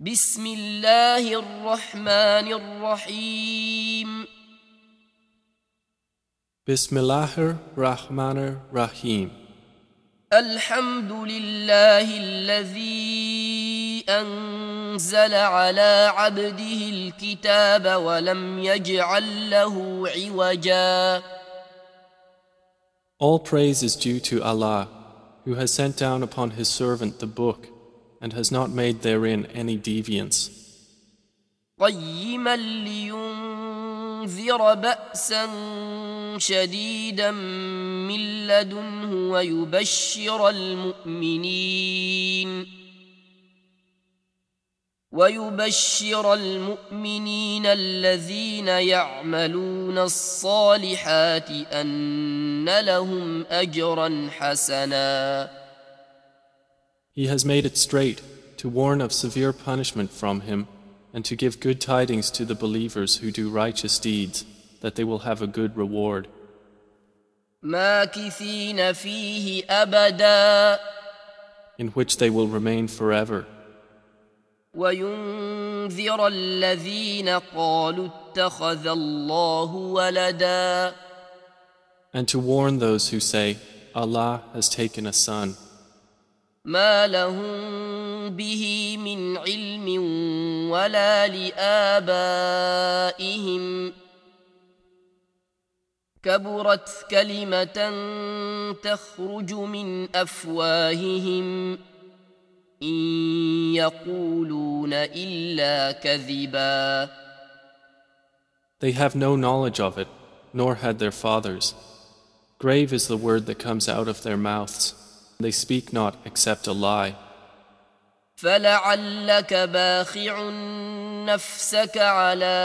بسم الله الرحمن الرحيم بسم الله الرحمن الرحيم الحمد لله الذي أنزل على عبده الكتاب ولم يجعل له عوجا. All praise is due to Allah, who has sent down upon His servant the book and has not made therein any deviance. قيما لينذر بأسا شديدا من لدنه ويبشر المؤمنين الذين يعملون الصالحات أن لهم أجرا حسنا. He has made it straight to warn of severe punishment from Him and to give good tidings to the believers who do righteous deeds, that they will have a good reward. ماكثين فيه أبدا In which they will remain forever. وينذر الذين قالوا اتخذ الله ولدا. And to warn those who say, Allah has taken a son. ما لهم به من علم ولا لآبائهم كبرت كلمة تخرج من أفواههم إن يقولون إلا كذبا. They have no knowledge of it, nor had their fathers. Grave is the word that comes out of their mouths. They speak not except a lie. فلعلك باخع نفسك على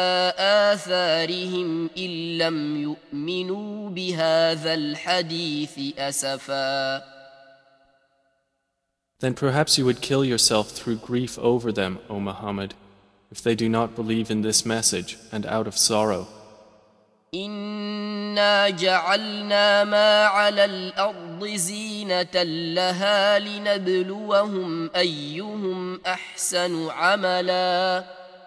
آثارهم إن لم يؤمنوا بهذا الحديث أسفا. Then perhaps you would kill yourself through grief over them, O Muhammad, if they do not believe in this message and out of sorrow. إنا جعلنا ما على الأرض زينة لها لنبلوهم أيهم أحسن عملا.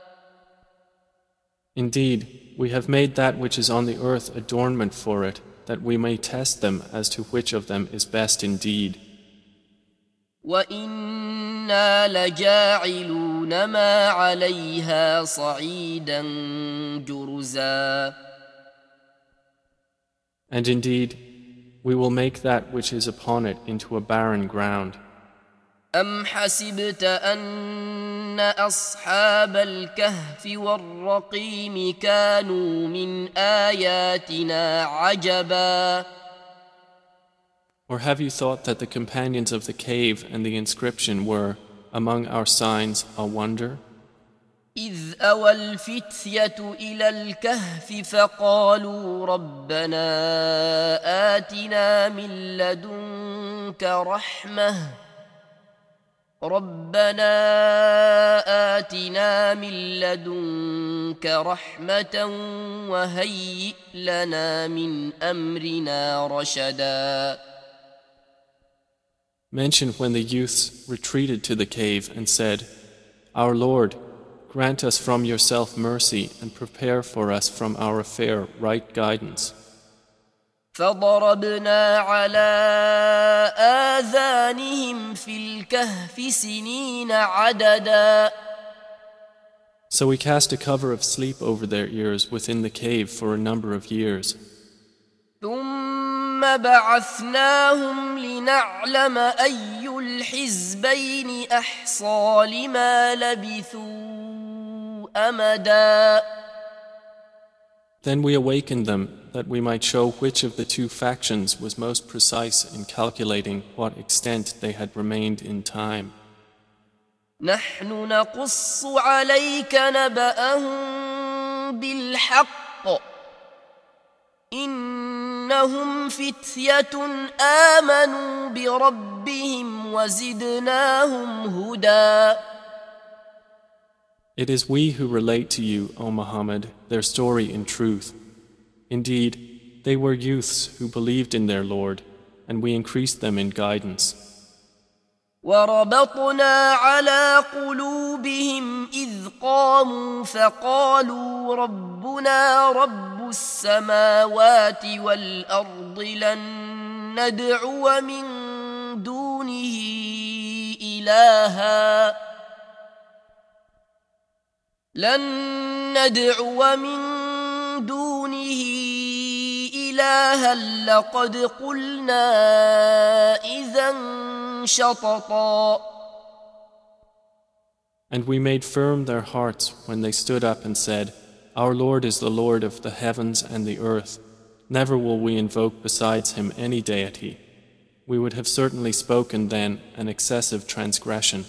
Indeed, we have made that which is on the earth adornment for it, that we may test them as to which of them is best indeed. وإنا لجاعلون ما عليها صعيدا جرزا. And indeed, we will make that which is upon it into a barren ground. أم حسبت أن أصحاب الكهف والرقيم كانوا من آياتنا عجبا. Or have you thought that the companions of the cave and the inscription were, among our signs, a wonder? إذ أوى الفتية إلى الكهف فقالوا ربنا آتنا من لدنك رحمة وهيئ لنا من أمرنا رشدا. Mention when the youths retreated to the cave and said, Our Lord, grant us from yourself mercy and prepare for us from our affair right guidance. فضربنا على آذانهم في الكهف سنين عددا. So we cast a cover of sleep over their ears within the cave for a number of years. ثم بعثناهم لنعلم أي الحزبين أحصى لما لبثوا أمدا. Then we awakened them that we might show which of the two factions was most precise in calculating what extent they had remained in time. نحن نقص عليك نبأهم بالحق إنهم فتية آمنوا بربهم وزدناهم هدى. It is we who relate to you, O Muhammad, their story in truth. Indeed, they were youths who believed in their Lord, and we increased them in guidance. وربطنا على قلوبهم قاموا فقالوا ربنا رب السماوات والأرض لن ندعو من دونه إلها لقد قلنا إذا شططا. And we made firm their hearts when they stood up and said, Our Lord is the Lord of the heavens and the earth. Never will we invoke besides him any deity. We would have certainly spoken then an excessive transgression.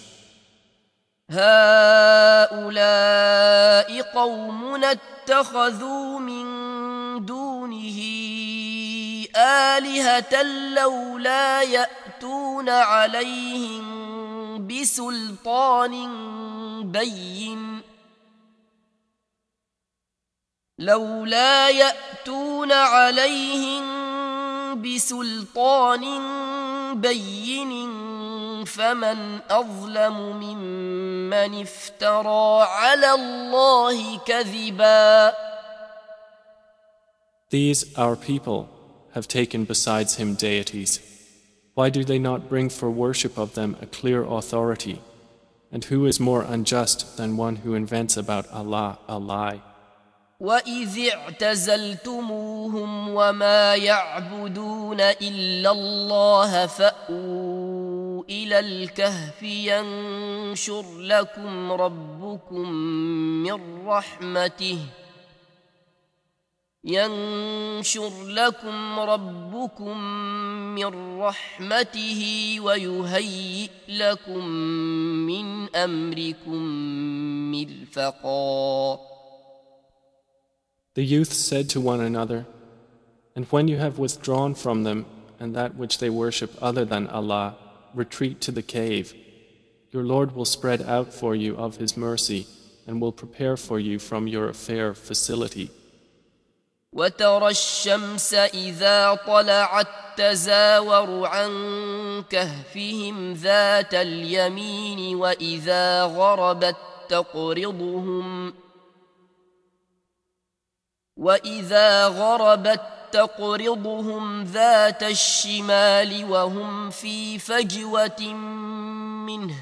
هؤلاء قومنا اتخذوا من دونه آلهة لولا يأتون عليهم بسلطان بين فمن أظلم ممن افترى على الله كذبا. These, our people, have taken besides him deities. Why do they not bring for worship of them a clear authority? And who is more unjust than one who invents about Allah a lie? وَإِذِ اعْتَزَلْتُمُوهُمْ وَمَا يَعْبُدُونَ إِلَّا اللَّهَ فَأْوُوا إِلَى الْكَهْفِ يَنشُرْ لَكُمْ رَبُّكُمْ مِنْ رَحْمَتِهِ وَيُهَيِّئْ لَكُمْ مِنْ أَمْرِكُمْ مِرْفَقًا. The youth said to one another, And when you have withdrawn from them and that which they worship other than Allah, retreat to the cave. Your Lord will spread out for you of His mercy and will prepare for you from your affair facility. وَتَرَى الشَّمْسَ إِذَا طَلَعَتْ تَزَاوَرُ عَنْ كَهْفِهِمْ ذَاتَ الْيَمِينِ وَإِذَا غَرَبَتْ تَقْرِضُهُمْ ذَاتَ الشِّمَالِ وَهُمْ فِي فَجْوَةٍ مِّنْهُ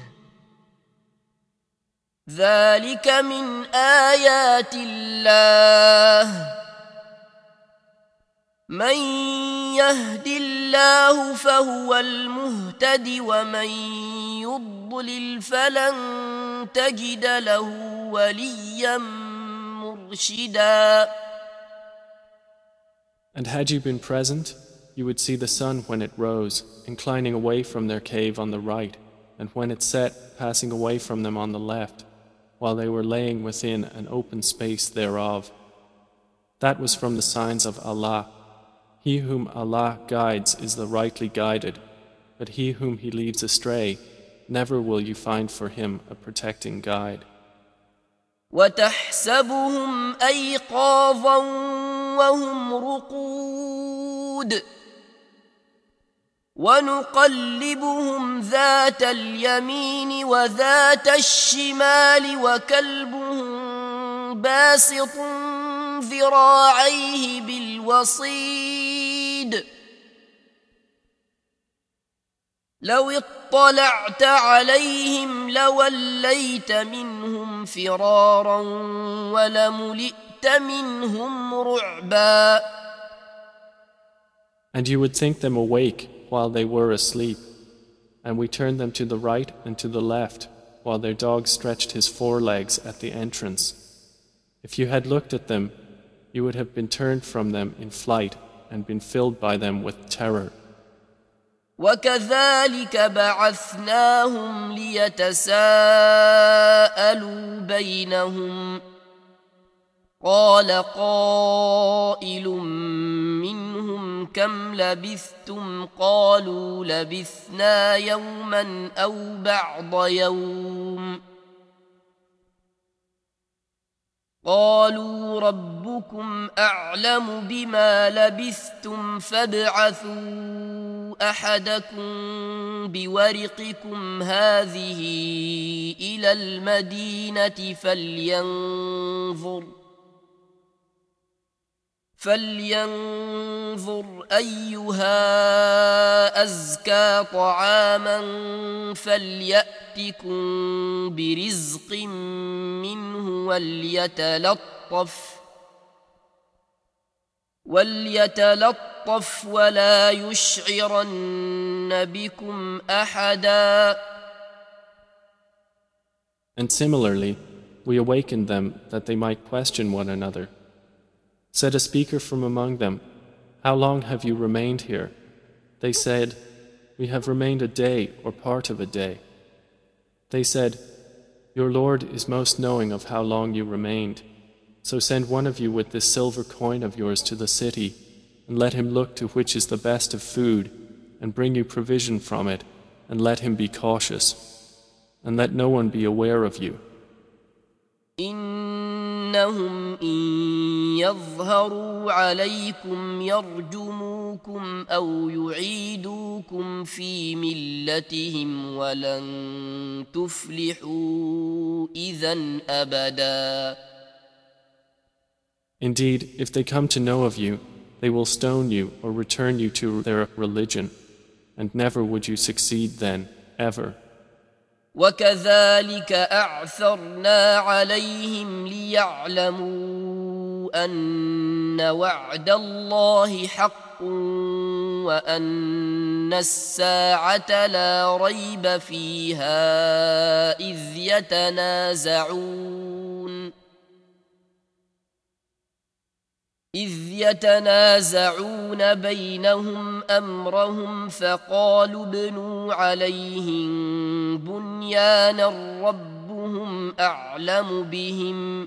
ذَلِكَ مِنْ آيَاتِ اللَّهِ مَنْ يَهْدِ اللَّهُ فَهُوَ الْمُهْتَدِ وَمَنْ يُضْلِلْ فَلَنْ تَجِدَ لَهُ وَلِيًّا مُرْشِدًا. And had you been present, you would see the sun when it rose, inclining away from their cave on the right, and when it set, passing away from them on the left, while they were laying within an open space thereof. That was from the signs of Allah. He whom Allah guides is the rightly guided, but he whom He leads astray, never will you find for him a protecting guide. وَتَحْسَبُهُمْ أَيْقَاظًا وَهُمْ رُقُودٌ وَنُقَلِّبُهُمْ ذَاتَ الْيَمِينِ وَذَاتَ الشِّمَالِ وَكَلْبُهُمْ بَاسِطٌ ذِرَاعَيْهِ بِالْوَصِيدِ لو اطلعت عليهم لوليت منهم فرارا ولملئت منهم رعبا. And you would think them awake while they were asleep, and we turned them to the right and to the left while their dog stretched his forelegs at the entrance. If you had looked at them, you would have been turned from them in flight and been filled by them with terror. وَكَذَلِكَ بَعَثْنَاهُمْ لِيَتَسَاءَلُوا بَيْنَهُمْ قَالَ قَائِلٌ مِّنْهُمْ كَمْ لَبِثْتُمْ قَالُوا لَبِثْنَا يَوْمًا أَوْ بَعْضَ يَوْمٍ قالوا ربكم أعلم بما لبثتم فابعثوا أحدكم بورقكم هذه إلى المدينة فلينظر أيها أزكى طعاما فليأتكم برزق منه وليتلطف ولا يشعرن بكم أحدا. And similarly, we awakened them that they might question one another. Said a speaker from among them, "How long have you remained here?" They said, "We have remained a day or part of a day." They said, "Your Lord is most knowing of how long you remained. So send one of you with this silver coin of yours to the city, and let him look to which is the best of food, and bring you provision from it, and let him be cautious, and let no one be aware of you. إنهم إن يظهروا عليكم يرجموكم أو يعيدوكم في ملتهم ولن تفلحوا إذا أبدا. Indeed, if they come to know of you, they will stone you or return you to their religion, and never would you succeed then, ever. وكذلك أعثرنا عليهم ليعلموا أن وعد الله حق وأن الساعة لا ريب فيها إذ يتنازعون بينهم أمرهم فقالوا ابنوا عليهم بنيانا ربهم أعلم بهم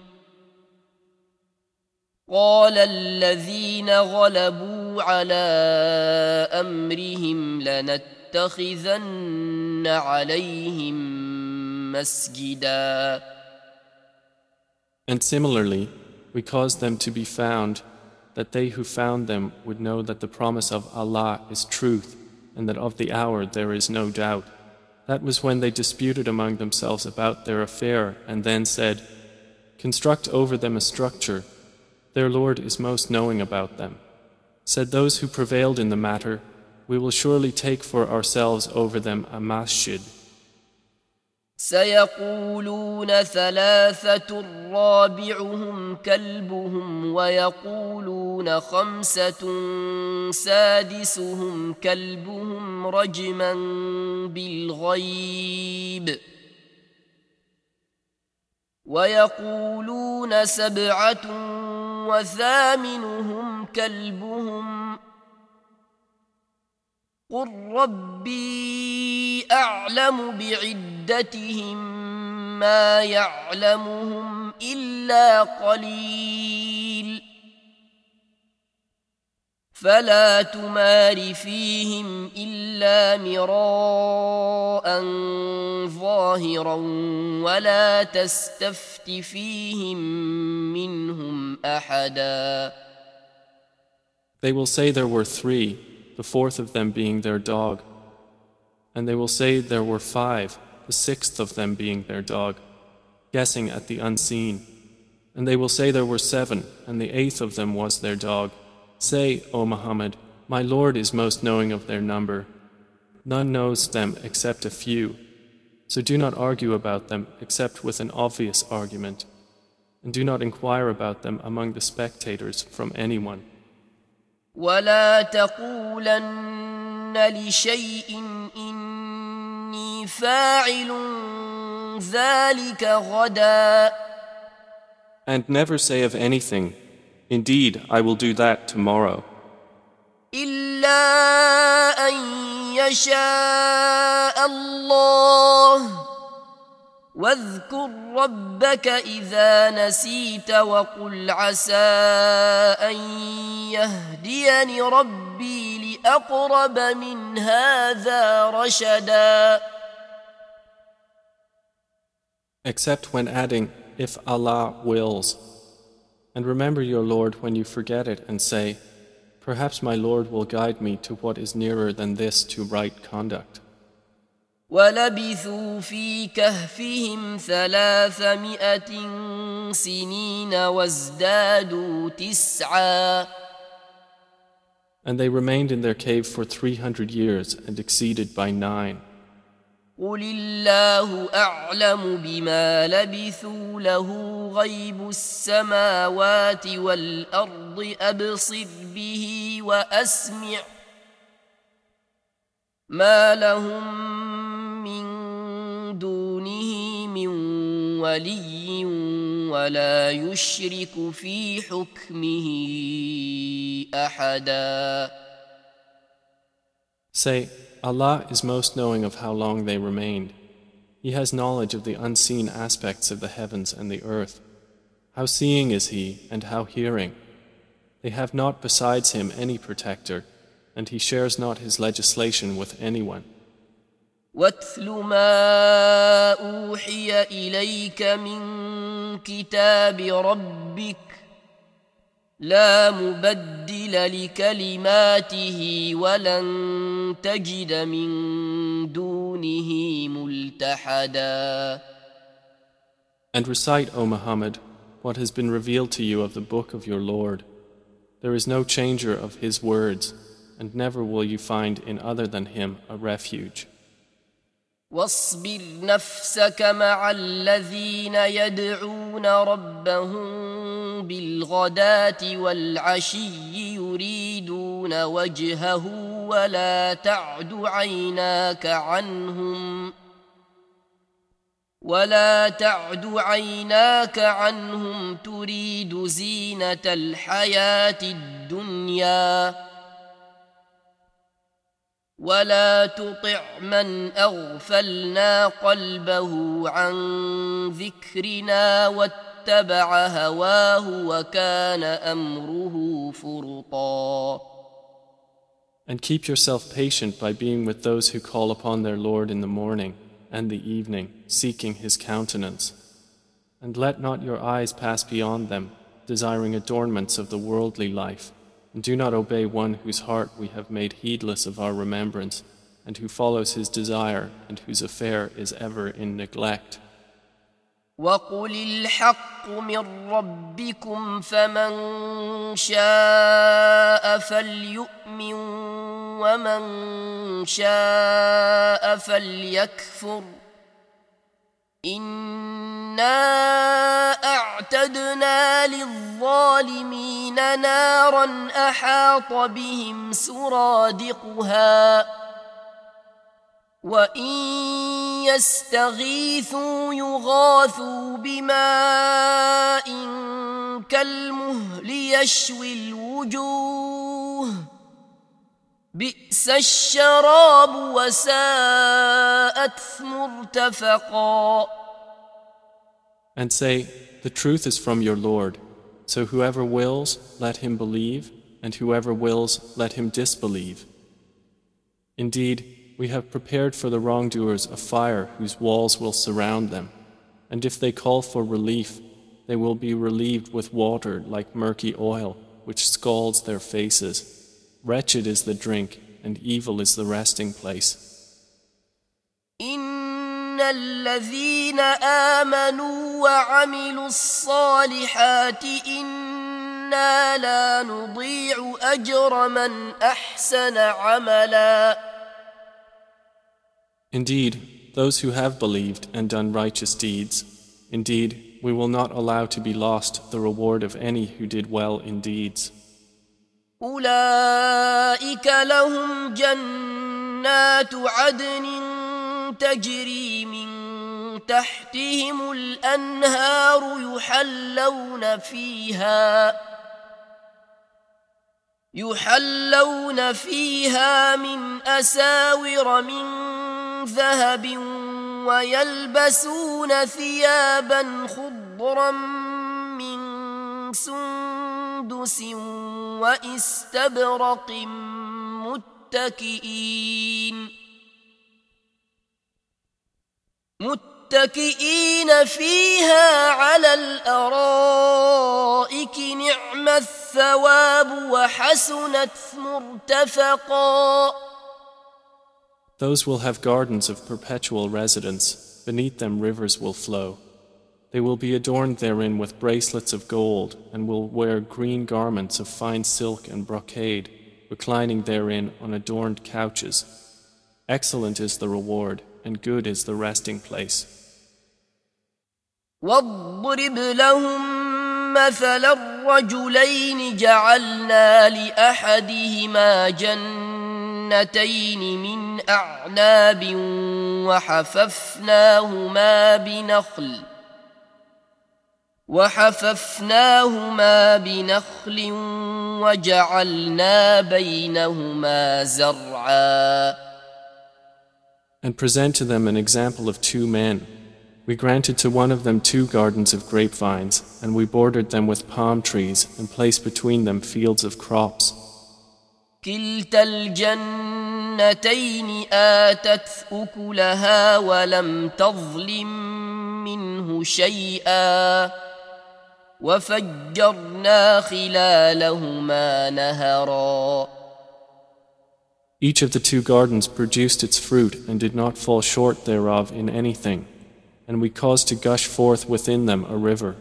قال الذين غلبوا على أمرهم لنتخذن عليهم مسجدا. And similarly, we caused them to be found, that they who found them would know that the promise of Allah is truth, and that of the hour there is no doubt. That was when they disputed among themselves about their affair, and then said, "Construct over them a structure. Their Lord is most knowing about them." Said those who prevailed in the matter, "We will surely take for ourselves over them a masjid." سيقولون ثلاثة رابعهم كلبهم ويقولون خمسة سادسهم كلبهم رجما بالغيب ويقولون سبعة وثامنهم كلبهم قل ربي أعلم بعدتهم ما يعلمهم إلا قليل فلا تمار فيهم إلا مراء ظاهرا ولا تستفت فيهم منهم أحدا. They will say there were three, the fourth of them being their dog. And they will say there were five, the sixth of them being their dog, guessing at the unseen. And they will say there were seven, and the eighth of them was their dog. Say, O Muhammad, my Lord is most knowing of their number. None knows them except a few. So do not argue about them except with an obvious argument. And do not inquire about them among the spectators from anyone. ولا تقولن لشيء إني فاعل ذلك غدا. And never say of anything, "Indeed, I will do that tomorrow." إلا أن يشاء الله واذكر ربك إذا نسيت وقل عسى أن يهديني ربي لأقرب من هذا رشدا. Except when adding, "If Allah wills," And remember your Lord when you forget it and say, perhaps my Lord will guide me to what is nearer than this to right conduct. ولبثوا في كهفهم 300 سنين وازدادوا 9. And they remained in their cave for 300 years and exceeded by 9. قل الله أعلم بما لبثوا له غيب السماوات والأرض أبصر به وأسمع ما لهم من دونه من ولي ولا يشرك في حكمه أحدا. Say, Allah is most knowing of how long they remained. He has knowledge of the unseen aspects of the heavens and the earth. How seeing is He and how hearing. They have not besides Him any protector, and He shares not His legislation with anyone. واتل ما أوحي إليك من كتاب ربك لا مبدل لكلماته ولن تجد من دونه ملتحدا. And recite, O Muhammad, what has been revealed to you of the book of your Lord. There is no changer of His words, and never will you find in other than Him a refuge. واصبر نفسك مع الذين يدعون ربهم بالغداة والعشي يريدون وجهه ولا تعد عيناك عنهم تريد زينة الحياة الدنيا ولا تطع من أغفلنا قلبه عن ذكرنا واتبع هواه وكان أمره فرطا. And keep yourself patient by being with those who call upon their Lord in the morning and the evening, seeking His countenance. And let not your eyes pass beyond them, desiring adornments of the worldly life. And do not obey one whose heart we have made heedless of our remembrance, and who follows his desire, and whose affair is ever in neglect. وَقُلِ الْحَقُّ مِنْ رَبِّكُمْ فَمَنْ شَاءَ فَلْيُؤْمِنْ وَمَنْ شَاءَ فَلْيَكْفُرْ إِنَّا أَعْتَدْنَا لِلظَّالِمِينَ نَارًا أَحَاطَ بِهِمْ سُرَادِقُهَا وَإِنْ يَسْتَغِيثُوا يُغَاثُوا بِمَاءٍ كَالْمُهْلِ يَشْوِي الْوُجُوهَ بِئْسَ الشَّرَابُ وَسَاءَتْ مُرْتَفَقًا. And say, the truth is from your Lord, so whoever wills, let him believe, and whoever wills, let him disbelieve. Indeed, we have prepared for the wrongdoers a fire whose walls will surround them, and if they call for relief, they will be relieved with water like murky oil, which scalds their faces. Wretched is the drink, and evil is the resting place. إِنَّ الَّذِينَ آمَنُوا وَعَمِلُوا الصَّالِحَاتِ إِنَّا لَا نُضِيعُ أَجْرَ مَنْ أَحْسَنَ عَمَلًا. Indeed, those who have believed and done righteous deeds, indeed, we will not allow to be lost the reward of any who did well in deeds. أولئك لهم جنات عدن تجري من تحتهم الأنهار يحلون فيها من أساور من ذهب ويلبسون ثيابا خضرا من سندس وإستبرق متكئين فيها على الأرائك نعم الثواب وحسنت مرتفقا. Those will have gardens of perpetual residence. Beneath them rivers will flow. They will be adorned therein with bracelets of gold and will wear green garments of fine silk and brocade, reclining therein on adorned couches. Excellent is the reward and good is the resting place. واضرب لهم مثل الرجلين جعلنا لأحدهما جنتين من أعناب وحففناهما بنخل وجعلنا بينهما زرعا. And present to them an example of two men. We granted to one of them 2 gardens of grapevines, and we bordered them with palm trees and placed between them fields of crops. كلتا الجنتين آتت أكلها ولم تظلم منه شيئا وفجرنا خلالهما نهرا. Each of the 2 gardens produced its fruit and did not fall short thereof in anything, and we caused to gush forth within them a river.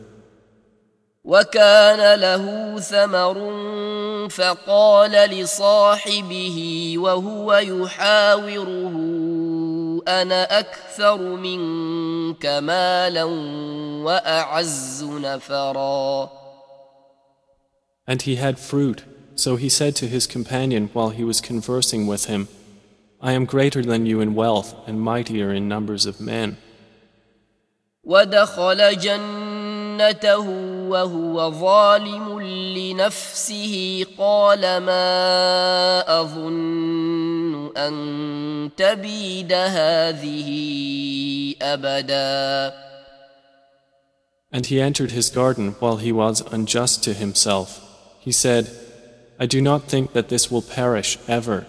وكان له ثمر فقال لصاحبه وهو يحاوره أنا أكثر منك مالا وأعز نفرا. And he had fruit, so he said to his companion while he was conversing with him, I am greater than you in wealth and mightier in numbers of men. ودخل جنته وهو ظالم لنفسه قال ما أظن أن تبيد هذه أبدا. And he entered his garden while he was unjust to himself. He said, I do not think that this will perish ever.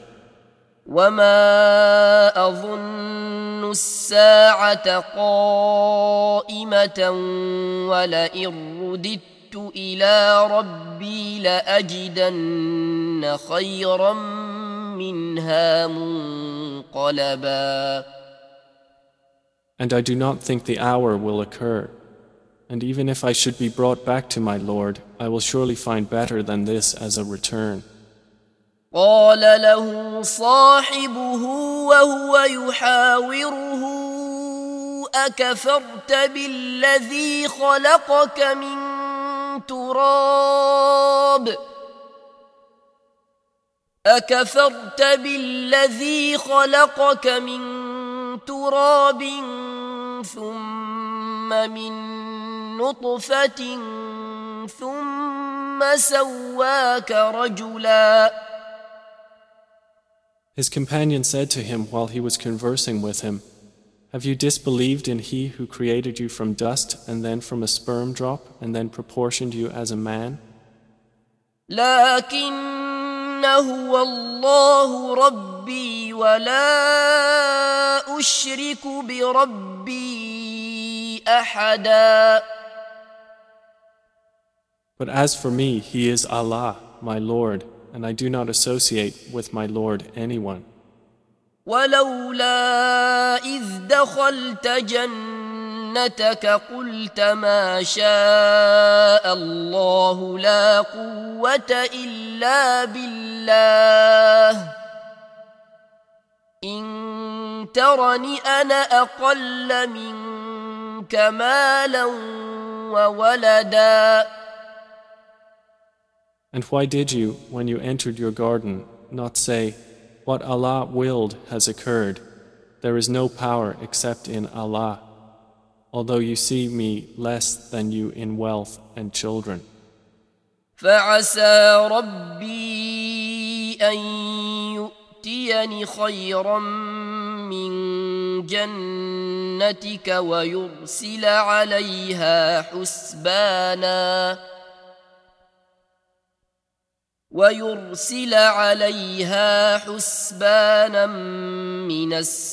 وما أظن الساعة قائمة ولئن رددت إلى ربي لأجدن خيرا منها منقلبا. And I do not think the hour will occur. And even if I should be brought back to my Lord, I will surely find better than this as a return. قال له صاحبه وهو يحاوره أكفرت بالذي خلقك من تراب ثم من نطفة ثم سواك رجلا. His companion said to him while he was conversing with him, Have you disbelieved in He who created you from dust and then from a sperm drop and then proportioned you as a man? لكن هو الله ربي ولا أشرك بربي أحدا. But as for me, He is Allah, my Lord, and I do not associate with my Lord anyone. ولولا إذ دخلت جنتك قلت ما شاء الله لا قوة إلا بالله إن ترني أنا أقل منك مالا وولدا. And why did you, when you entered your garden, not say, What Allah willed has occurred. There is no power except in Allah, although you see me less than you in wealth and children. فعسى ربي أن يؤتيني خيرا من جنتك ويرسل عليها حسبانا ويرسل عليها حسبانا من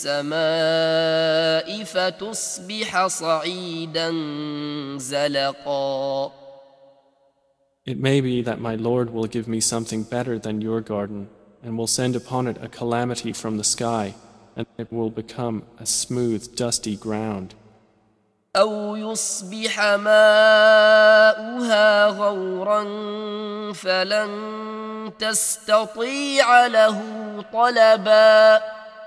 السماء فتصبح صعيدا زلقا. It may be that my Lord will give me something better than your garden, and will send upon it a calamity from the sky, and it will become a smooth, dusty ground. أو يصبح ماؤها غورا فلن تستطيع له طلبا.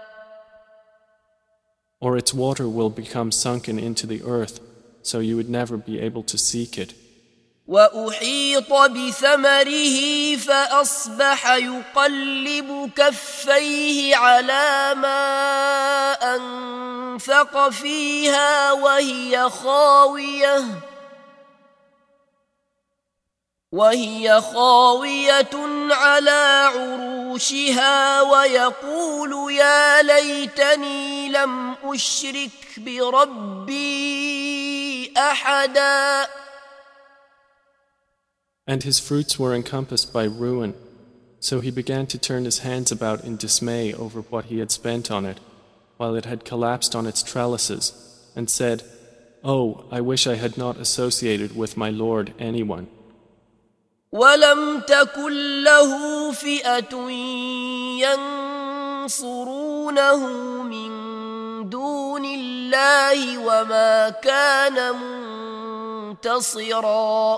Or its water will become sunken into the earth, so you would never be able to seek it. وأحيط بثمره فأصبح يقلب كفيه على ما أنفق فيها وهي خاوية على عروشها ويقول يا ليتني لم أشرك بربي أحدا. And his fruits were encompassed by ruin, so he began to turn his hands about in dismay over what he had spent on it, while it had collapsed on its trellises, and said, "Oh, I wish I had not associated with my Lord anyone." ولم تكن له فئة ينصرونه من دون الله وما كان منتصرا.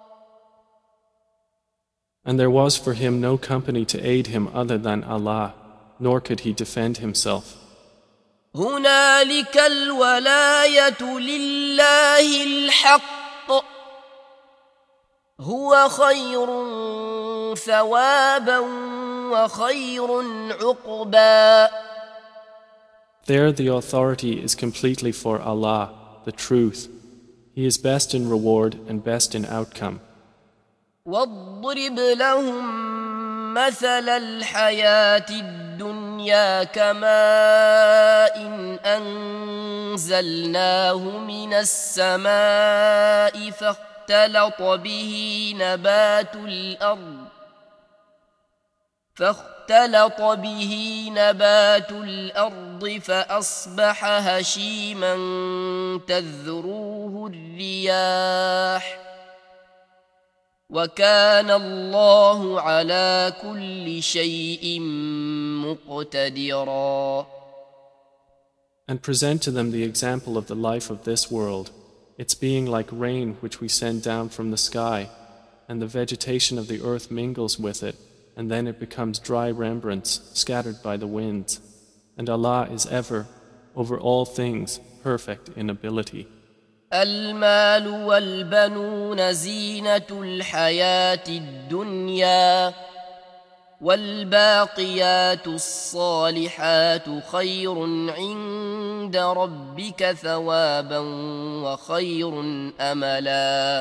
And there was for him no company to aid him other than Allah, nor could he defend himself. هنالك الولاية لله الحق هو خير ثوابا وخير عقبا. There the authority is completely for Allah, the truth. He is best in reward and best in outcome. واضرب لهم مثل الحياة الدنيا كماء أنزلناه من السماء فاختلط به نبات الأرض فأصبح هشيما تذروه الرياح وكان الله على كل شيء مقتدرا. And present to them the example of the life of this world, its being like rain which we send down from the sky, and the vegetation of the earth mingles with it, and then it becomes dry rembrance scattered by the winds. And Allah is ever, over all things, perfect in ability. المال والبنون زينة الحياة الدنيا والباقيات الصالحات خير عند ربك ثوابا وخير أملا.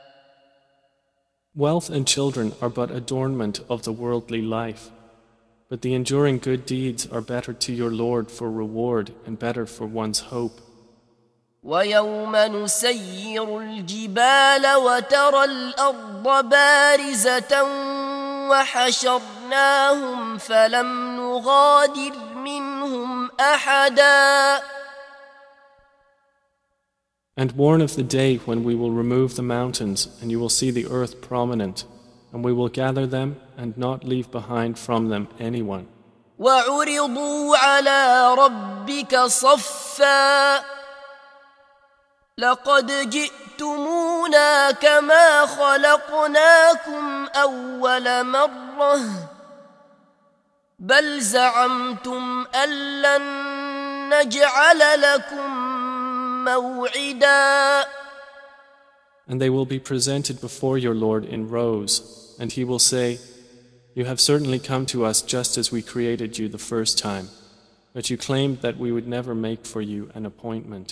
Wealth and children are but adornment of the worldly life, but the enduring good deeds are better to your Lord for reward and better for one's hope. ويوم نسير الجبال وترى الأرض بارزة وحشرناهم فلم نغادر منهم أحدا. And warn of the day when we will remove the mountains and you will see the earth prominent, and we will gather them and not leave behind from them anyone. وعرضوا على ربك صفا لقد جئتمونا كما خلقناكم أول مرة بل زعمتم أن لن نجعل لكم موعدا. And they will be presented before your Lord in rows, and he will say, "You have certainly come to us just as we created you the first time, but you claimed that we would never make for you an appointment."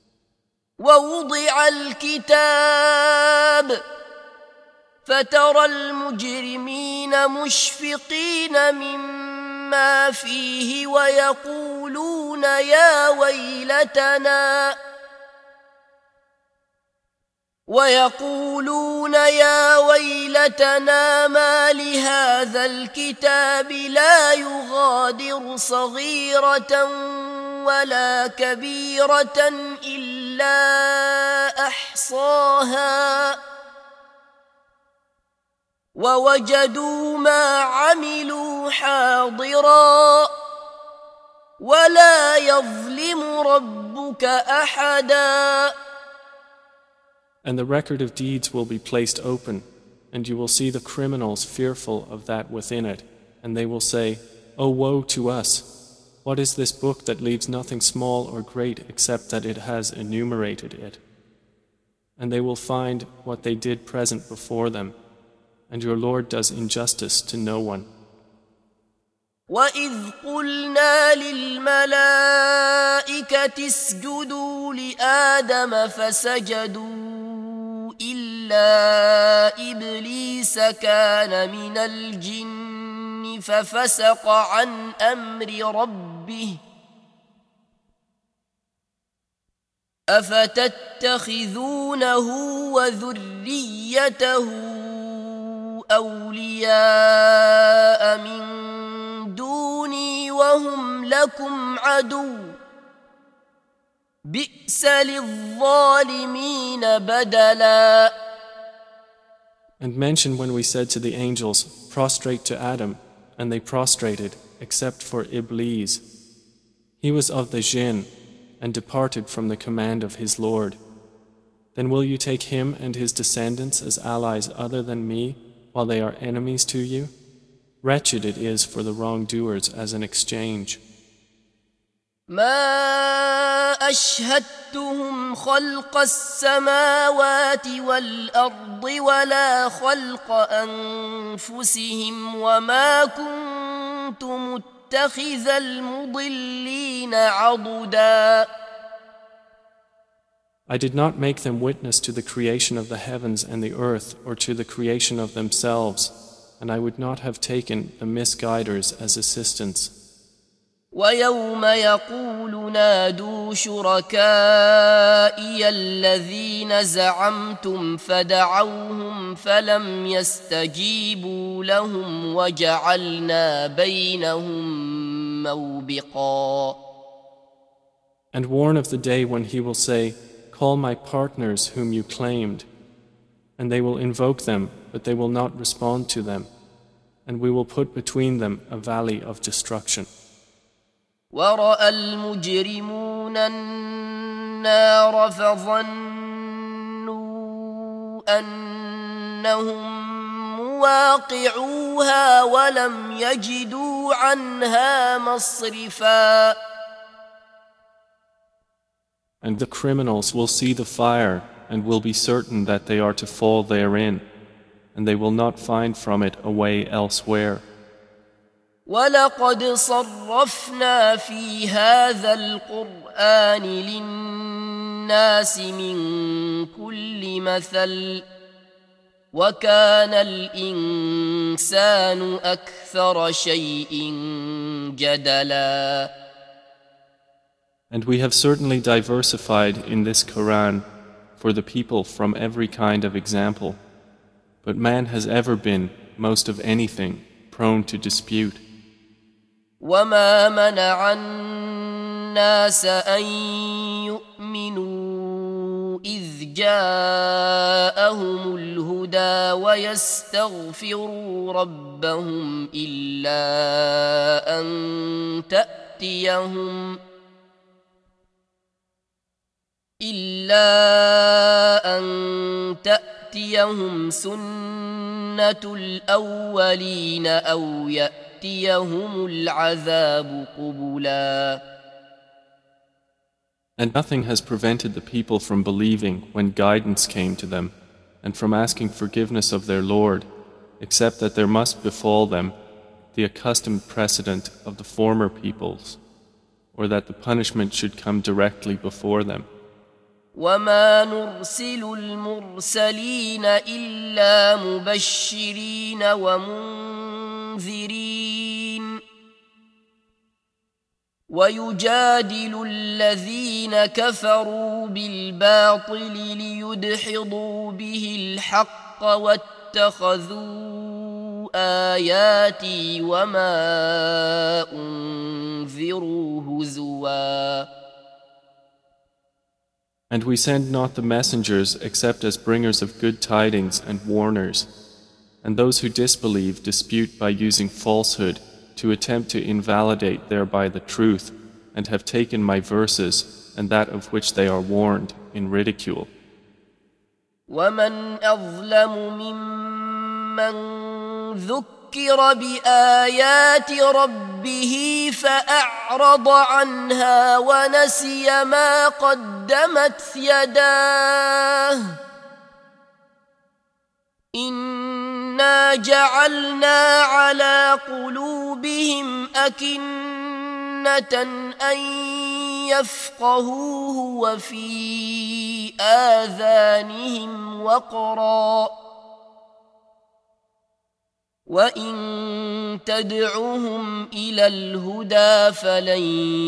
ووضع الكتاب فترى المجرمين مشفقين مما فيه ويقولون يا ويلتنا ويقولون يا ويلتنا ما لهذا الكتاب لا يغادر صغيرة ولا كبيرة إلا أحصاها ووجدوا ما عملوا حاضرا ولا يظلم ربك أحدا. And the record of deeds will be placed open, and you will see the criminals fearful of that within it, and they will say, "O woe to us! What is this book that leaves nothing small or great except that it has enumerated it?" And they will find what they did present before them, and your Lord does injustice to no one. وَإِذْ قُلْنَا لِلْمَلَائِكَةِ اسْجُدُوا لِآدَمَ فَسَجَدُوا إِلَّا إِبْلِيسَ كَانَ مِنَ الْجِنِّ فَفَسَقَ عَنْ أَمْرِ رَبِّهِ أَفَتَتَّخِذُونَهُ وَذُرِّيَّتَهُ أَوْلِيَاءَ مِن دوني وهم لكم عدو بئس للظالمين بدلا. And mention when we said to the angels, "Prostrate to Adam," and they prostrated, except for Iblis. He was of the jinn, and departed from the command of his Lord. Then will you take him and his descendants as allies other than me, while they are enemies to you? Wretched it is for the wrongdoers as an exchange. ما أشهدتهم خلق السماوات والأرض ولا خلق أنفسهم وما كنت متخذ المضلين عضدا. I did not make them witness to the creation of the heavens and the earth or to the creation of themselves, and I would not have taken the misguiders as assistants. وَيَوْمَ يَقُولُ نَادُوا شُرَكَائِيَ الَّذِينَ زَعَمْتُمْ فَدَعَوْهُمْ فَلَمْ يَسْتَجِيبُوا لَهُمْ وَجَعَلْنَا بَيْنَهُمْ مَوْبِقًا. And warn of the day when he will say, "Call my partners whom you claimed," and they will invoke them, but they will not respond to them, and we will put between them a valley of destruction. وَرَأَى الْمُجْرِمُونَ النَّارَ فَظَنُّوا أَنَّهُمْ مُوَاقِعُوهَا وَلَمْ يَجِدُوا عَنْهَا مَصْرِفًا. And the criminals will see the fire and will be certain that they are to fall therein, and they will not find from it a way elsewhere. وَلَقَدْ صَرَّفْنَا فِي هَذَا الْقُرْآنِ لِلنَّاسِ مِنْ كُلِّ مَثَلٍ وَكَانَ الْإِنسَانُ أَكْثَرَ شَيْءٍ جَدَلًا. And we have certainly diversified in this Quran for the people from every kind of example, but man has ever been, most of anything, prone to dispute. وَمَا مَنَعَ النَّاسَ أَن يُؤْمِنُوا إِذْ جَاءَهُمُ الْهُدَى وَيَسْتَغْفِرُوا رَبَّهُمْ إِلَّا أَن تَأْتِيَهُمْ سُنَّةُ الْأَوَّلِينَ أَوْ يَأْتِيَهُمُ الْعَذَابُ قُبُلًا. And nothing has prevented the people from believing when guidance came to them, and from asking forgiveness of their Lord, except that there must befall them the accustomed precedent of the former peoples, or that the punishment should come directly before them. وَمَا نُرْسِلُ الْمُرْسَلِينَ إِلَّا مُبَشِّرِينَ وَمُنذِرِينَ ويجادل الذين كفروا بالباطل ليدحضوا به الحق واتخذوا آياتي وما أنذروا هزوا. And we send not the messengers except as bringers of good tidings and warners, and those who disbelieve dispute by using falsehood to attempt to invalidate thereby the truth, and have taken my verses and that of which they are warned in ridicule. ومن أظلم ممن ذكر بآيات ربه فأعرض عنها ونسي ما قدمت يداه إنا جعلنا على قلوبهم أكنة أن يفقهوه وفي آذانهم وقرا وإن تدعهم إلى الهدى فلن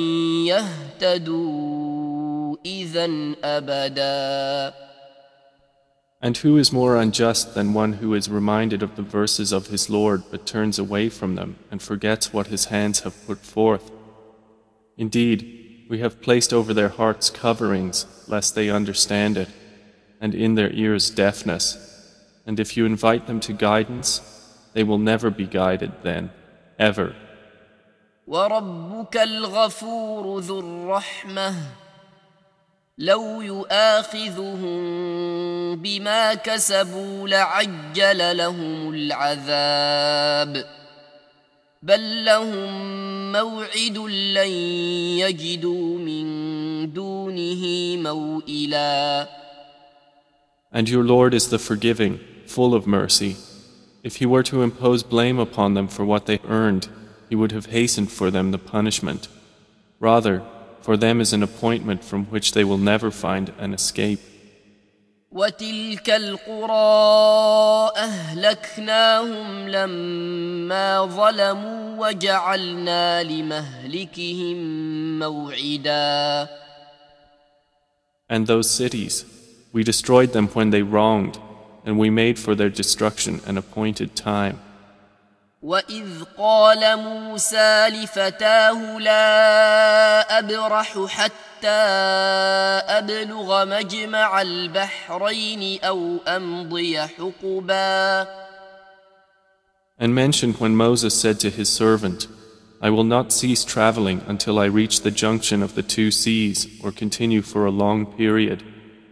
يهتدوا إذن أبدا. And who is more unjust than one who is reminded of the verses of his Lord but turns away from them and forgets what his hands have put forth? Indeed, we have placed over their hearts coverings lest they understand it, and in their ears deafness. And if you invite them to guidance, they will never be guided then, ever. وَرَبُّكَ الْغَفُورُ ذُو الرَّحْمَةِ لو يؤاخذهم بما كسبوا لعجل لهم العذاب بل لهم موعد لن يجدوا من دونه موئلا. And your Lord is the forgiving, full of mercy. If he were to impose blame upon them for what they earned, he would have hastened for them the punishment. Rather, for them is an appointment from which they will never find an escape. وَتِلْكَ الْقُرَىٰ أَهْلَكْنَاهُمْ لَمَّا ظَلَمُوا وَجَعَلْنَا لِمَهْلِكِهِم مَّوْعِدًا. And those cities, we destroyed them when they wronged, and we made for their destruction an appointed time. وَإِذْ قَالَ مُوسَى لِفَتَاهُ لَا أَبْرَحُ حَتَّى أَبْلُغَ مَجْمَعَ الْبَحْرَيْنِ أَوْ أَمْضِيَ حُقُبًا. And mentioned when Moses said to his servant, I will not cease traveling until I reach the junction of the two seas or continue for a long period.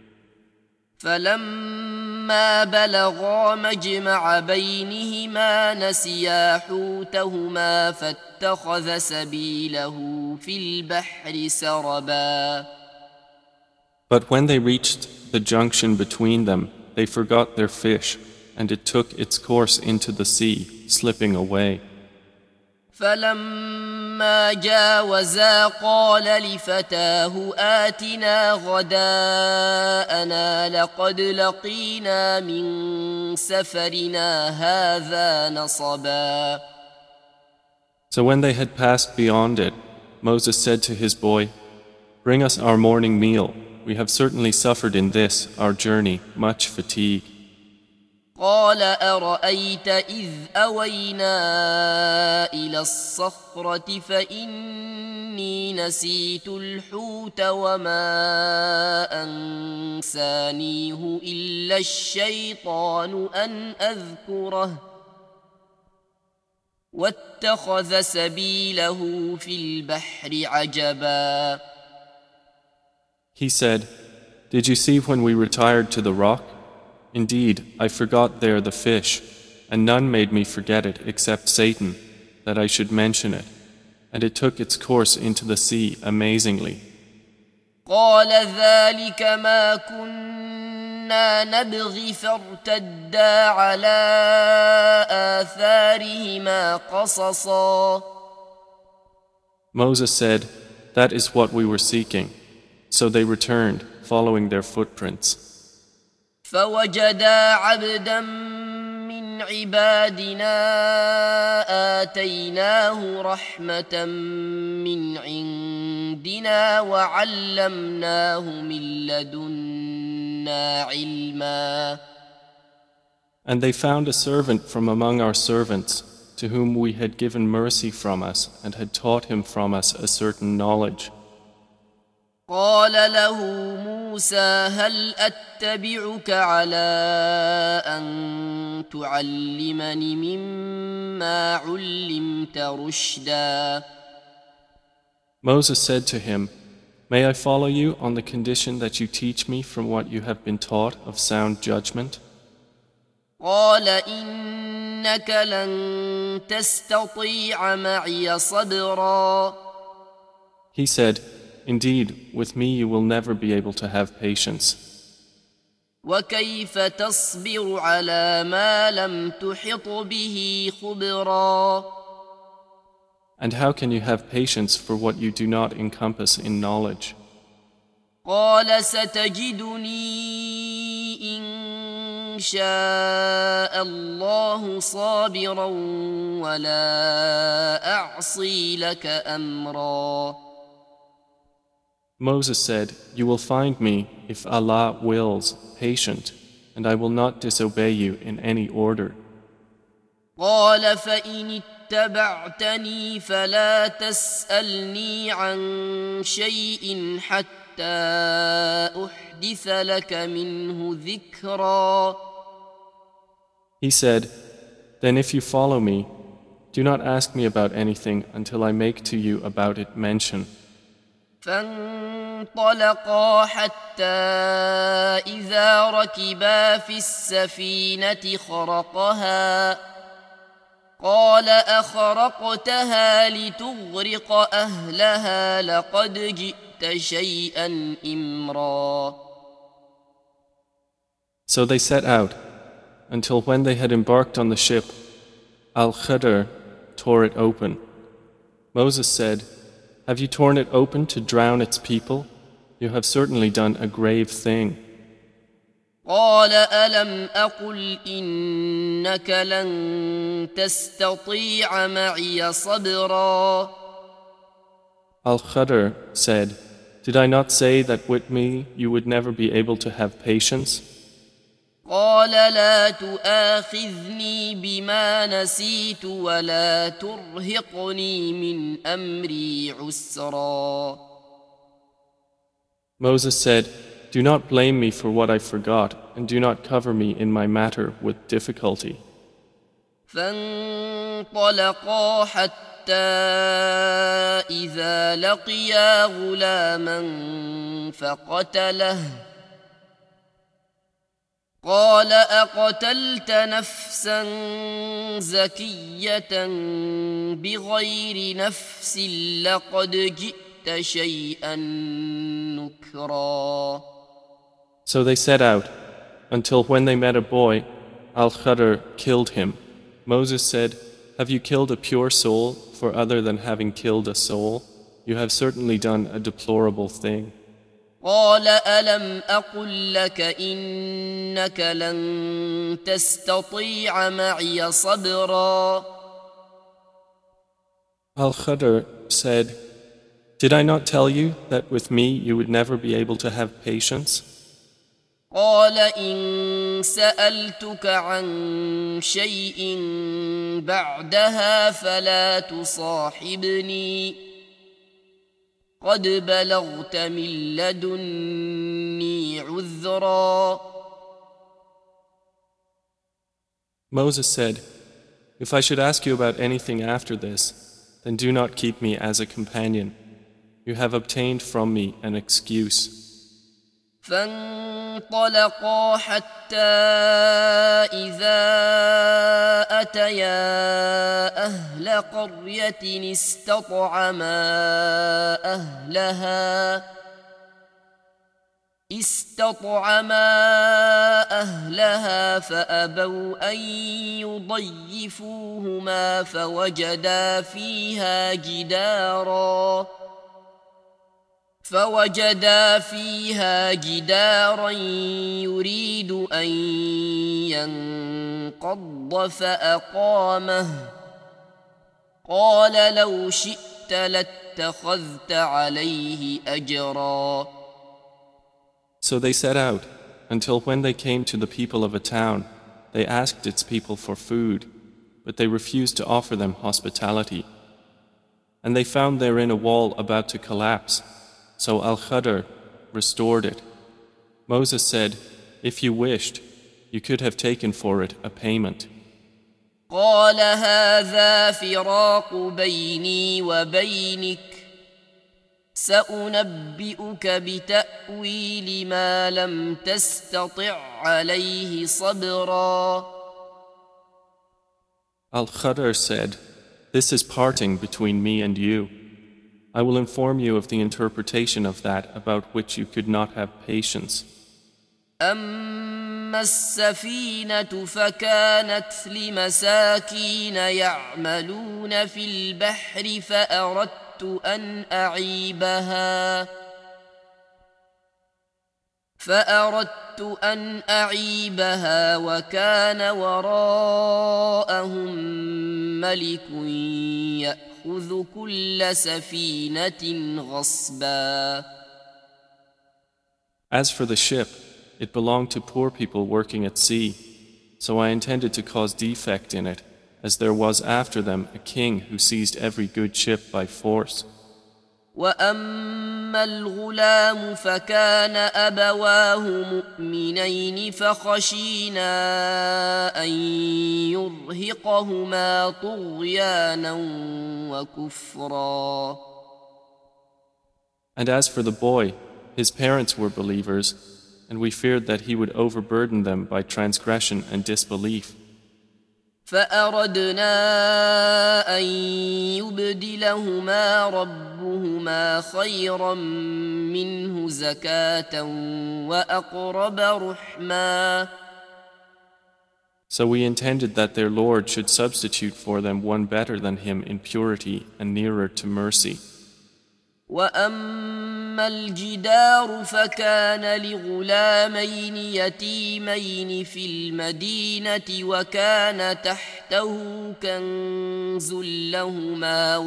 فَلَمَّا بَلَغَا مَجْمَعَ بَيْنِهِمَا نَسِيَا حُوتَهُمَا فَاتَّخَذَ سَبِيلَهُ فِي الْبَحْرِ سَرَبًا. But when they reached the junction between them, they forgot their fish, and it took its course into the sea, slipping away. فَلَمَّا جَاوَزَا قَالَ لِفَتَاهُ آتِنَا غَدَاءَنَا لَقَدْ لَقِينَا مِنْ سَفَرِنَا هَذَا نَصَبًا. So when they had passed beyond it, Moses said to his boy, Bring us our morning meal. We have certainly suffered in this, our journey, much fatigue. قال أرأيت إذ أوينا إلى الصخرة فإني نسيت الحوت وما أنسانيه إلا الشيطان أن أذكره واتخذ سبيله في البحر عجبا. He said, Did you see when we retired to the rock? Indeed, I forgot there the fish, and none made me forget it except Satan, that I should mention it, and it took its course into the sea amazingly. قال ذلك ما كنا نبغي فارتدا على آثارهما قصصا. Moses said, That is what we were seeking. So they returned, following their footprints. فوجدا عبدا من عبادنا آتيناه رحمة من عندنا وعلمناه من لدنا علما. And they found a servant from among our servants, to whom we had given mercy from us and had taught him from us a certain knowledge. قال له موسى هل أتبعك على أن تعلمني مما علمت رشدا. Moses said to him, May I follow you on the condition that you teach me from what you have been taught of sound judgment? قال إنك لن تستطيع معي صبرا. He said, Indeed, with me you will never be able to have patience. وكيف تصبر على ما لم تحط به خبرا. And how can you have patience for what you do not encompass in knowledge? قال ستجدني إن شاء الله صابرا ولا أعصي لك أمرا. Moses said, You will find me, if Allah wills, patient, and I will not disobey you in any order. قال فإن اتبعتني فلا تسألني عن شيء حتى أحدث لك منه ذكرا. He said, Then if you follow me, do not ask me about anything until I make to you about it mention. فانطلقا حتى إذا ركبا في السفينة خرقها قال أخرقتها لتغرق أهلها لقد جئت شيئا إمرا. So they set out, until when they had embarked on the ship, Al-Khadr tore it open. Moses said, Have you torn it open to drown its people? You have certainly done a grave thing. قال ألم أقل إنك لن تستطيع معي صبرا. Al-Khadr said, Did I not say that with me you would never be able to have patience? قال لا تؤاخذني بما نسيت ولا ترهقني من أمري عسرا. Moses said, Do not blame me for what I forgot, and do not cover me in my matter with difficulty. فانطلقا حتى إذا لقيا غلاما فقتله قال أقتلت نفسا زكية بغير نفس لقد جئت شيئا نكرا. So they set out, until when they met a boy, Al-Khadr killed him. Moses said, Have you killed a pure soul for other than having killed a soul? You have certainly done a deplorable thing. قال ألم أقل لك إنك لن تستطيع معي صبرا. Al-Khadr said, Did I not tell you that with me you would never be able to have patience? قال إن سألتك عن شيء بعدها فلا تصاحبني قد بلغت من لدني عذرا. Moses said, If I should ask you about anything after this, then do not keep me as a companion. You have obtained from me an excuse. فانطلقا حتى إذا أتيا أهل قرية استطعما أهلها فأبوا أن يضيفوهما فوجدا فيها جدارا يريد أن انقض فأقامه قال لو شئت لاتخذت عليه أجرا. So they set out, until when they came to the people of a town, they asked its people for food, but they refused to offer them hospitality. And they found therein a wall about to collapse, so Al-Khadr restored it. Moses said, if you wished, you could have taken for it a payment. قال هذا فراق بيني وبينك سأنبئك بتأويل ما لم تستطع عليه صبرا. Al-Khadr said, this is parting between me and you. I will inform you of the interpretation of that about which you could not have patience. أما السفينة فكانت لمساكين يعملون في البحر فأردت أن أعيبها وكان وراءهم ملك يأخذ كل سفينة غصبا. As for the ship, it belonged to poor people working at sea, so I intended to cause defect in it, as there was after them a king who seized every good ship by force. وأما الغلام فكان أبواه مؤمنين فخشينا أن يرهقهما طغيانا وكفرا. And as for the boy, his parents were believers, and we feared that he would overburden them by transgression and disbelief. فأردنا أن يبدلهما ربهما خيرا منه زكاة وأقرب رحما. So we intended that their Lord should substitute for them one better than him in purity and nearer to mercy. وأما الجدار فكان لغلامين يتيمين في المدينة وكان تحته كنز لهما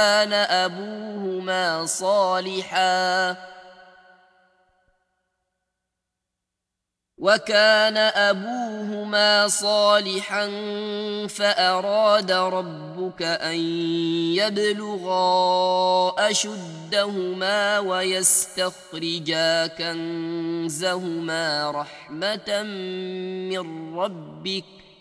وكان أبوهما صالحا فأراد ربك أن يبلغا أشدهما ويستخرجا كنزهما رحمة من ربك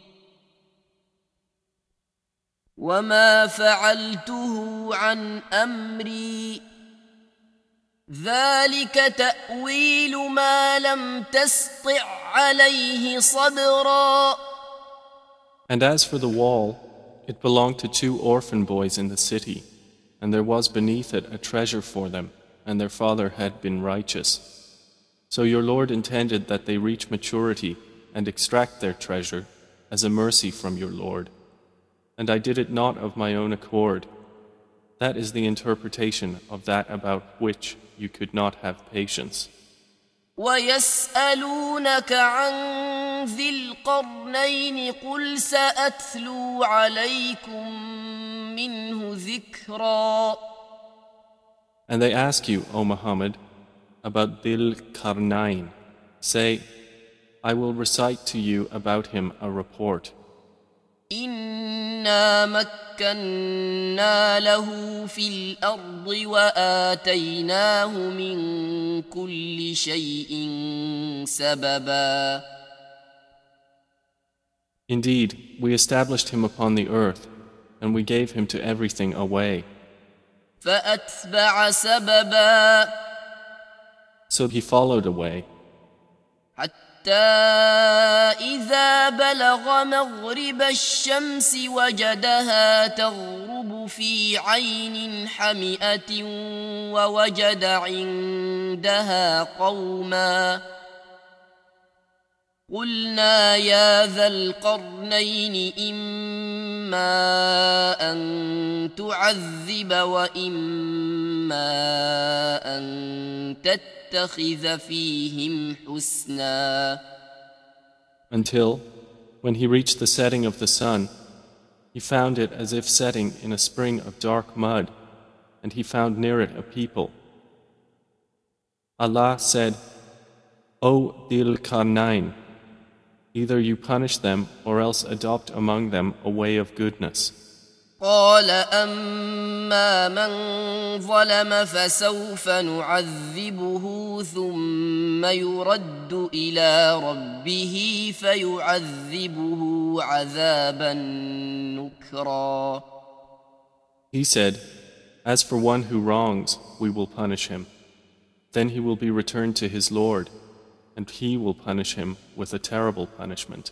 وما فعلته عن أمري ذلك تأويل ما لم تسطع عليه صبرا. And as for the wall, it belonged to 2 orphan boys in the city, and there was beneath it a treasure for them, and their father had been righteous. So your Lord intended that they reach maturity and extract their treasure as a mercy from your Lord. And I did it not of my own accord. That is the interpretation of that about which you could not have patience. ويسألونك عن ذي القرنين قل سأتلو عليكم منه ذكرا. And they ask you, O Muhammad, about Dhil Qarnayn. Say, I will recite to you about him a report. إنا مكنا له في الأرض وآتيناه من كل شيء سببا. Indeed, we established him upon the earth, and we gave him to everything a way. فأتبع سببا. So he followed a way. إذا بلغ مغرب الشمس وجدها تغرب في عين حمئة ووجد عندها قوما قلنا يا ذا القرنين إما أن تعذب وإما أن تتخذ فيهم حسنا. Until, when he reached the setting of the sun, he found it as if setting in a spring of dark mud, and he found near it a people. Allah said, O Dhil Qarnayn, either you punish them or else adopt among them a way of goodness. قال أما من ظلم فسوف نعذبه ثم يرد إلى ربه فيعذبه عذابا نكرا. He said, As for one who wrongs, we will punish him. Then he will be returned to his Lord, and he will punish him with a terrible punishment.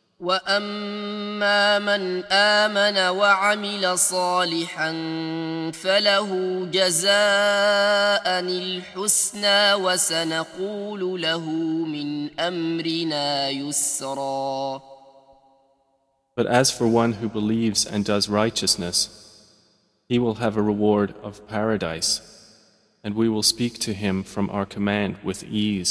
وأما من آمن وعمل صالحا فله جزاء الحسنى وسنقول له من أمرنا يسرا. But as for one who believes and does righteousness, he will have a reward of paradise, and we will speak to him from our command with ease.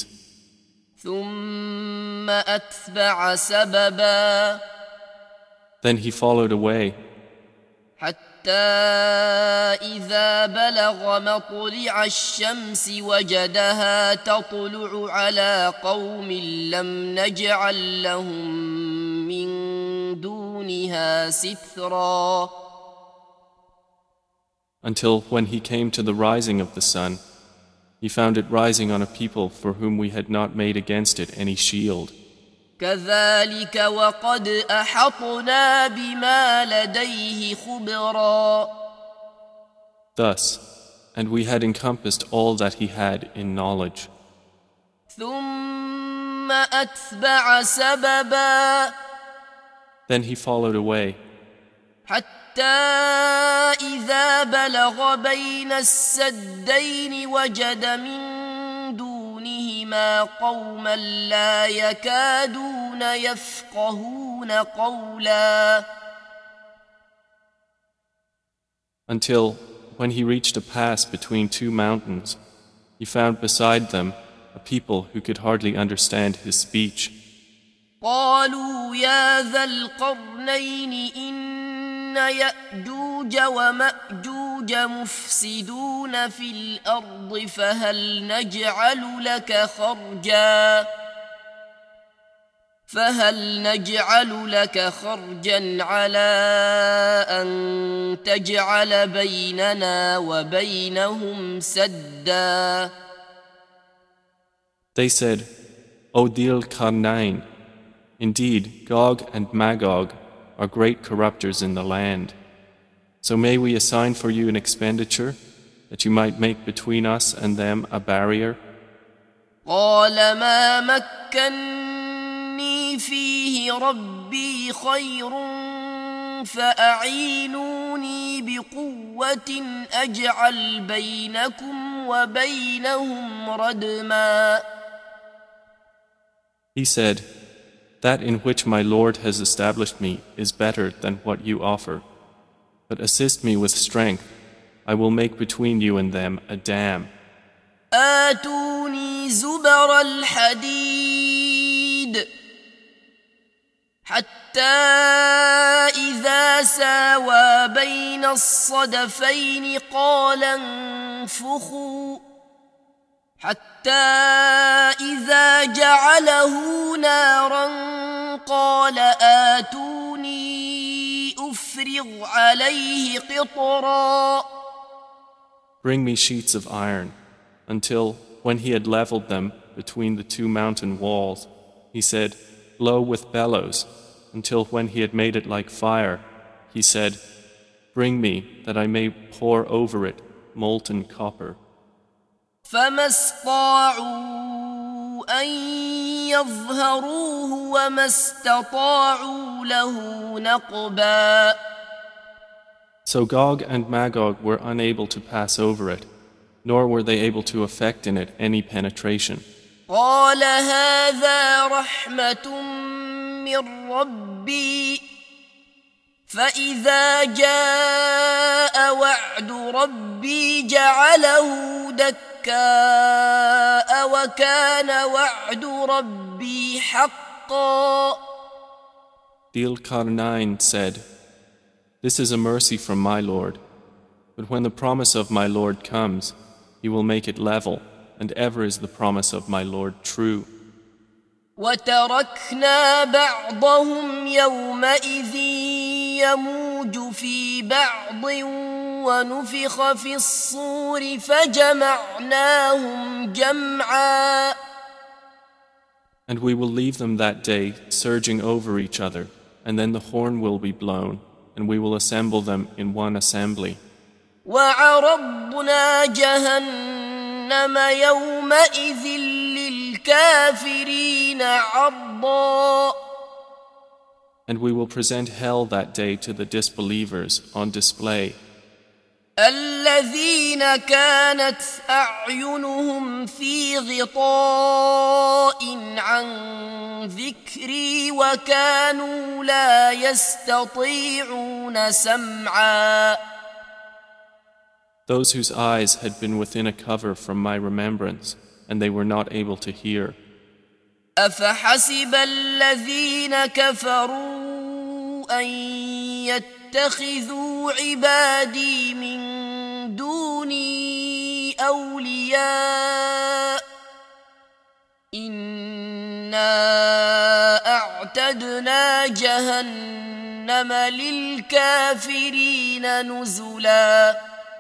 ثم أتبع سببا. Then he followed away, حتى إذا بلغ مطلع الشمس وجدها تطلع على قوم لم نجعل لهم من دونها سترا. until when he came to the rising of the sun, he found it rising on a people for whom we had not made against it any shield. كذلك وقد أحطنا بما لديه خبرا. Thus, and we had encompassed all that he had in knowledge. ثم أتبع سببا. Then he followed away, حتى إذا بلغ بين السدين وجد من دونهما قوما لا يكادون يفقهون قولا. until when he reached a pass between two mountains, he found beside them a people who could hardly understand his speech. قالوا يا ذا القرنين إن يأجوج ومأجوج مفسدون في الأرض فهل نجعل لك خرجا على أن تجعل بيننا وبينهم سدا. They said, O Dhil Qarnayn, indeed Gog and Magog are great corrupters in the land. So may we assign for you an expenditure that you might make between us and them a barrier? قال ما مكني فيه ربي خير فأعينوني بقوة أجعل بينكم وبينهم ردما. He said, That in which my Lord has established me is better than what you offer. But assist me with strength, I will make between you and them a dam. آتوني زبر الحديد حتى إذا ساوى بين الصدفين قال انفخوا حتى إذا جعله نارا قال آتوني أفرغ عليه قطرا. Bring me sheets of iron, until when he had leveled them between the two mountain walls, he said, Blow with bellows, until when he had made it like fire, he said, Bring me that I may pour over it molten copper. فما استطاعوا أن يظهروه وما استطاعوا له نقبا. So Gog and Magog were unable to pass over it, nor were they able to effect in it any penetration. قال هذا رحمة من ربي فإذا جاء وعد ربي جعله دكاء وكان وعد ربي حقا. Dhul Qarnayn said, "This is a mercy from my Lord, but when the promise of my Lord comes, He will make it level, and ever is the promise of my Lord true." وتركنا بعضهم يومئذ يموج في بعض ونفخ في الصور فجمعناهم جمعا. And we will leave them that day surging over each other, and then the horn will be blown, and we will assemble them in one assembly. وعرضنا جهنم يومئذ للكافرين عرضا. And we will present hell that day to the disbelievers on display. الذين كانت أعينهم في غطاء عن ذكري وكانوا لا يستطيعون سمعا. Those whose eyes had been within a cover from my remembrance, and they were not able to hear. أفحسب الذين كفروا أن يتخذوا عبادي من دوني أولياء إنا أعتدنا جهنم للكافرين نزلا.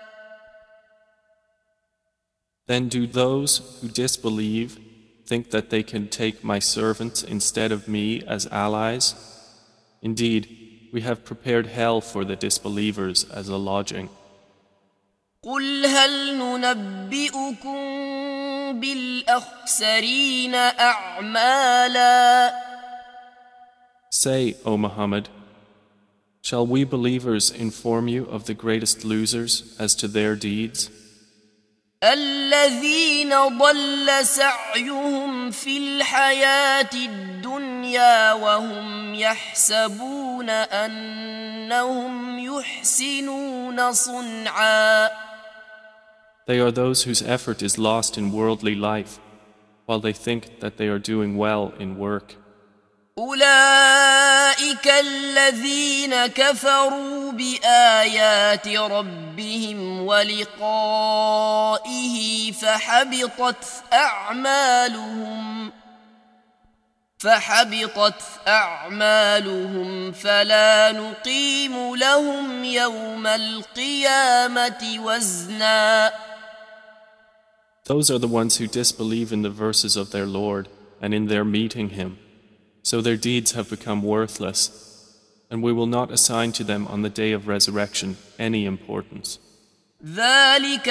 Then do those who disbelieve think that they can take my servants instead of me as allies? Indeed, we have prepared hell for the disbelievers as a lodging. قل هل ننبئكم بالأخسرين أعمالا. Say, O Muhammad, shall we believers inform you of the greatest losers as to their deeds? الذين ضل سعيهم في الحياة الدنيا وهم يحسبون أنهم يحسنون صنعا. They are those whose effort is lost in worldly life, while they think that they are doing well in work. أولئك الذين كفروا بآيات ربهم ولقائه فحبطت أعمالهم فلا نقيم لهم يوم القيامة وزنا. Those are the ones who disbelieve in the verses of their Lord and in their meeting Him. So their deeds have become worthless, and we will not assign to them on the day of resurrection any importance. ذلك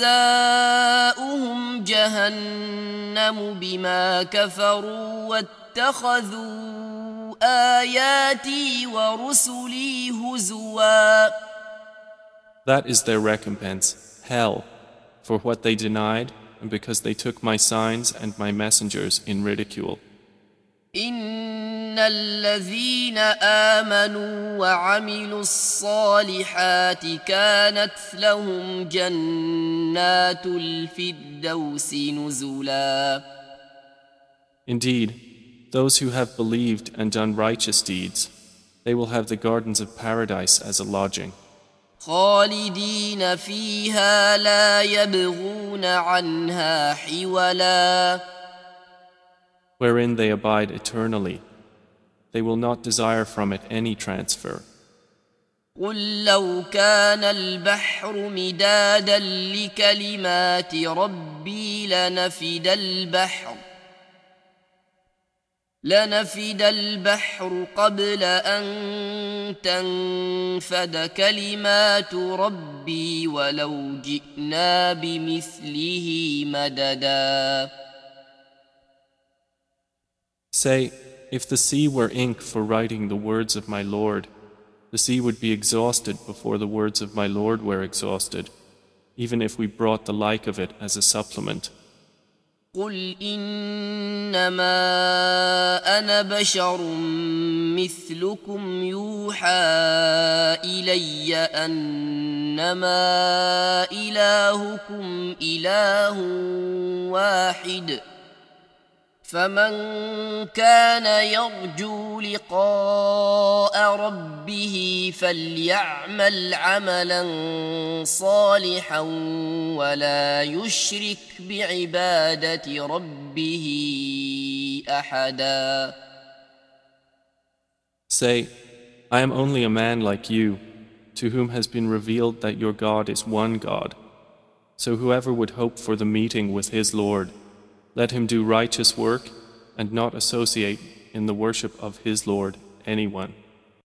جزاؤهم جهنم بما كفروا واتخذوا آياتي ورسلي هزوا. That is their recompense, hell, for what they denied and because they took my signs and my messengers in ridicule. إن الذين آمنوا وعملوا الصالحات كانت لهم جنات الفردوس نزلا. Indeed, those who have believed and done righteous deeds, they will have the gardens of paradise as a lodging. خالدين فيها لا يبغون عنها حولا. Wherein they abide eternally. They will not desire from it any transfer. قل لو كان البحر مدادا لكلمات ربي لنفد البحر قبل أن تنفد كلمات ربي ولو جئنا بمثله مددا. Say, if the sea were ink for writing the words of my Lord, the sea would be exhausted before the words of my Lord were exhausted, even if we brought the like of it as a supplement. قل إنما أنا بشر مثلكم يوحى إلي أنما إلهكم إله واحد فمن كان يرجو لقاء ربه فليعمل عملا صالحا ولا يشرك بعبادة ربه أحدا. Say, I am only a man like you, to whom has been revealed that your God is one God. So whoever would hope for the meeting with his Lord, let him do righteous work and not associate in the worship of his Lord anyone.